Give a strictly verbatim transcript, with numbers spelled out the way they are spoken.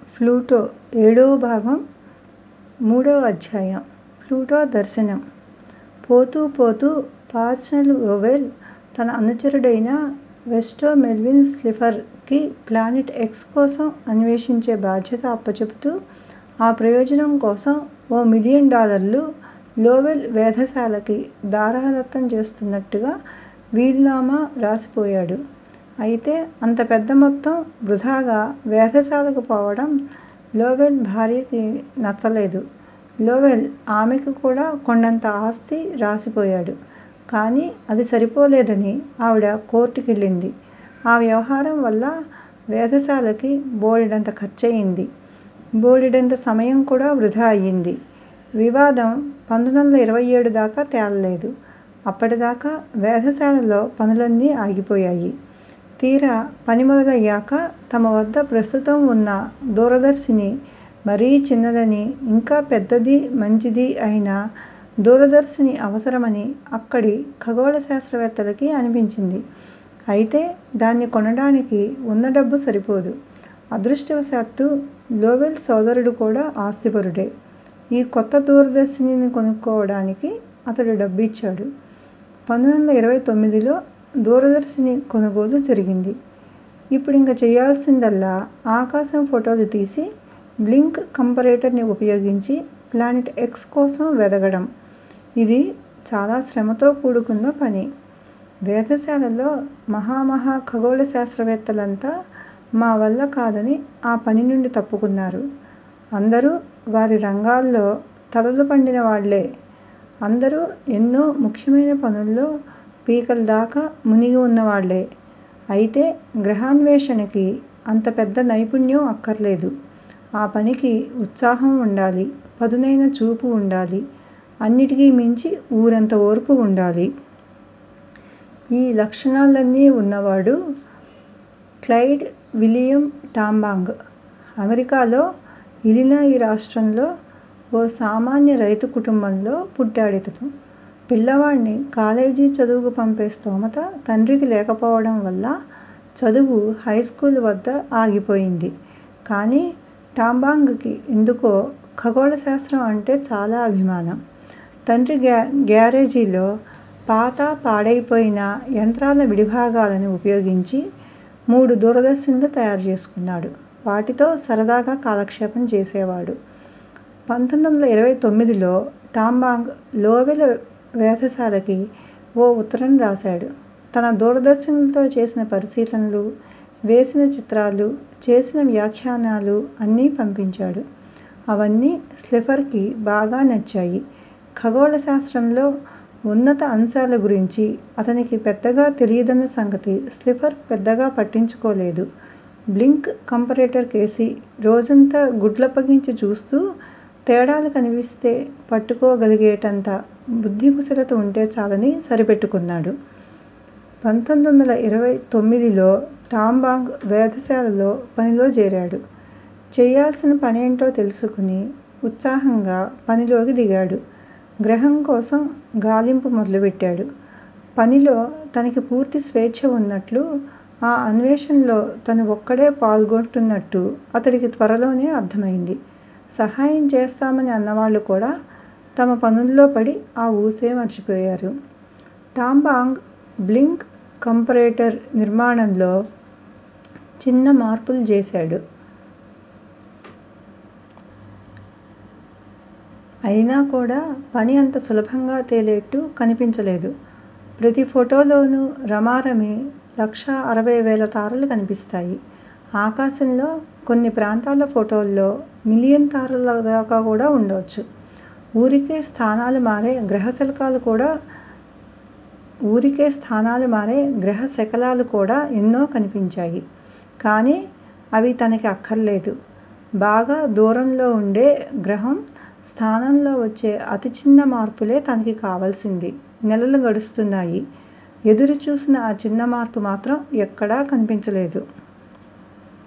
Pluto ఏడవ భాగం మూడవ అధ్యాయం. ప్లూటో దర్శనం. పోతూ పోతూ పార్సనల్ లోవెల్ తన అనుచరుడైన వెస్టో మెల్విన్ స్లిఫర్కి ప్లానెట్ ఎక్స్ కోసం అన్వేషించే బాధ్యత అప్పచెపుతూ ఆ ప్రయోజనం కోసం ఓ మిలియన్ డాలర్లు లోవెల్ వేధశాలకి దారాదత్తం చేస్తున్నట్టుగా వీలునామా రాసిపోయాడు. అయితే అంత పెద్ద మొత్తం వృధాగా వేధశాలకు పోవడం లోవెల్ భార్యకి నచ్చలేదు. లోవెల్ ఆమెకి కూడా కొండంత ఆస్తి రాసిపోయాడు. కానీ అది సరిపోలేదని ఆవిడ కోర్టుకెళ్ళింది. ఆ వ్యవహారం వల్ల వేధశాలకి బోలెడంత ఖర్చయింది. బోలెడంత సమయం కూడా వృధా అయ్యింది. వివాదం పంతొమ్మిది వందల ఇరవై ఏడు దాకా తేలలేదు. అప్పటిదాకా వేధశాలలో పనులన్నీ ఆగిపోయాయి. తీరా పని మొదలయ్యాక తమ వద్ద ప్రస్తుతం ఉన్న దూరదర్శిని మరీ చిన్నదని, ఇంకా పెద్దది మంచిది అయిన దూరదర్శిని అవసరమని అక్కడి ఖగోళ శాస్త్రవేత్తలకి అనిపించింది. అయితే దాన్ని కొనడానికి ఉన్న డబ్బు సరిపోదు. అదృష్టవశాత్తు లోవెల్ సోదరుడు కూడా ఆస్తిపరుడే. ఈ కొత్త దూరదర్శినిని కొనుక్కోవడానికి అతడు డబ్బిచ్చాడు. పంతొమ్మిది వందల ఇరవై తొమ్మిదిలో దూరదర్శిని కొనుగోలు జరిగింది. ఇప్పుడింక చెయ్యాల్సిందల్లా ఆకాశం ఫోటోలు తీసి బ్లింక్ కంపరేటర్ని ఉపయోగించి ప్లానెట్ ఎక్స్ కోసం వెదకడం. ఇది చాలా శ్రమతో కూడుకున్న పని. వేధశాలలో మహామహా ఖగోళ శాస్త్రవేత్తలంతా మా వల్ల కాదని ఆ పని నుండి తప్పుకున్నారు. అందరూ వారి రంగాల్లో తలలు పండిన వాళ్లే. అందరూ ఎన్నో ముఖ్యమైన పనుల్లో పీకల దాకా మునిగి ఉన్నవాళ్లే. అయితే గ్రహాన్వేషణకి అంత పెద్ద నైపుణ్యం అక్కర్లేదు. ఆ పనికి ఉత్సాహం ఉండాలి, పదునైన చూపు ఉండాలి, అన్నిటికీ మించి ఊరంత ఓర్పు ఉండాలి. ఈ లక్షణాలన్నీ ఉన్నవాడు క్లైడ్ విలియం టాంబాంగ్. అమెరికాలో ఇలినాయి రాష్ట్రంలో ఓ సామాన్య రైతు కుటుంబంలో పుట్టాడితను. పిల్లవాడ్ని కాలేజీ చదువుకు పంపే స్తోమత తండ్రికి లేకపోవడం వల్ల చదువు హైస్కూల్ వద్ద ఆగిపోయింది. కానీ టాంబాంగ్కి ఎందుకో ఖగోళ శాస్త్రం అంటే చాలా అభిమానం. తండ్రి గ్యా గ్యారేజీలో పాత పాడైపోయిన యంత్రాల విడిభాగాలను ఉపయోగించి మూడు దూరదర్శినులు తయారు చేసుకున్నాడు. వాటితో సరదాగా కాలక్షేపం చేసేవాడు. పంతొమ్మిది వందల ఇరవై తొమ్మిదిలో టాంబాంగ్ లోవెల్ వేధశాలకి ఓ ఉత్తరం రాశాడు. తన దూరదర్శినులతో చేసిన పరిశీలనలు, వేసిన చిత్రాలు, చేసిన వ్యాఖ్యానాలు అన్నీ పంపించాడు. అవన్నీ స్లిఫర్కి బాగా నచ్చాయి. ఖగోళ శాస్త్రంలో ఉన్నత అంశాల గురించి అతనికి పెద్దగా తెలియదన్న సంగతి స్లిఫర్ పెద్దగా పట్టించుకోలేదు. బ్లింక్ కంపరేటర్ కేసి రోజంతా గుడ్లప్పగించి చూస్తూ తేడాలు కనిపిస్తే పట్టుకోగలిగేటంత బుద్ధికుశలత ఉంటే చాలని సరిపెట్టుకున్నాడు. పంతొమ్మిది వందల ఇరవై తొమ్మిదిలో టాంబాంగ్ వేధశాలలో పనిలో చేరాడు. చెయ్యాల్సిన పనేంటో తెలుసుకుని ఉత్సాహంగా పనిలోకి దిగాడు. గ్రహం కోసం గాలింపు మొదలుపెట్టాడు. పనిలో తనకి పూర్తి స్వేచ్ఛ ఉన్నట్లు, ఆ అన్వేషణలో తను ఒక్కడే పాల్గొంటున్నట్టు అతడికి త్వరలోనే అర్థమైంది. సహాయం చేస్తామని అన్నవాళ్లు కూడా తమ పనుల్లో పడి ఆ ఊసే మర్చిపోయారు. టాంబాంగ్ బ్లింక్ కంపరేటర్ నిర్మాణంలో చిన్న మార్పులు చేశాడు. అయినా కూడా పని అంత సులభంగా తేలేట్టు కనిపించలేదు. ప్రతి ఫోటోలోనూ రమారమి లక్షా అరవై వేల తారలు కనిపిస్తాయి. ఆకాశంలో కొన్ని ప్రాంతాల ఫోటోల్లో మిలియన్ తారల దాకా కూడా ఉండొచ్చు. ఊరికే స్థానాలు మారే గ్రహశకలాలు కూడా ఊరికే స్థానాలు మారే గ్రహ శకలాలు కూడా ఎన్నో కనిపించాయి. కానీ అవి తనకి అక్కర్లేదు. బాగా దూరంలో ఉండే గ్రహం స్థానంలో వచ్చే అతి చిన్న మార్పులే తనకి కావలసింది. నెలలు గడుస్తున్నాయి. ఎదురు చూసిన ఆ చిన్న మార్పు మాత్రం ఎక్కడా కనిపించలేదు.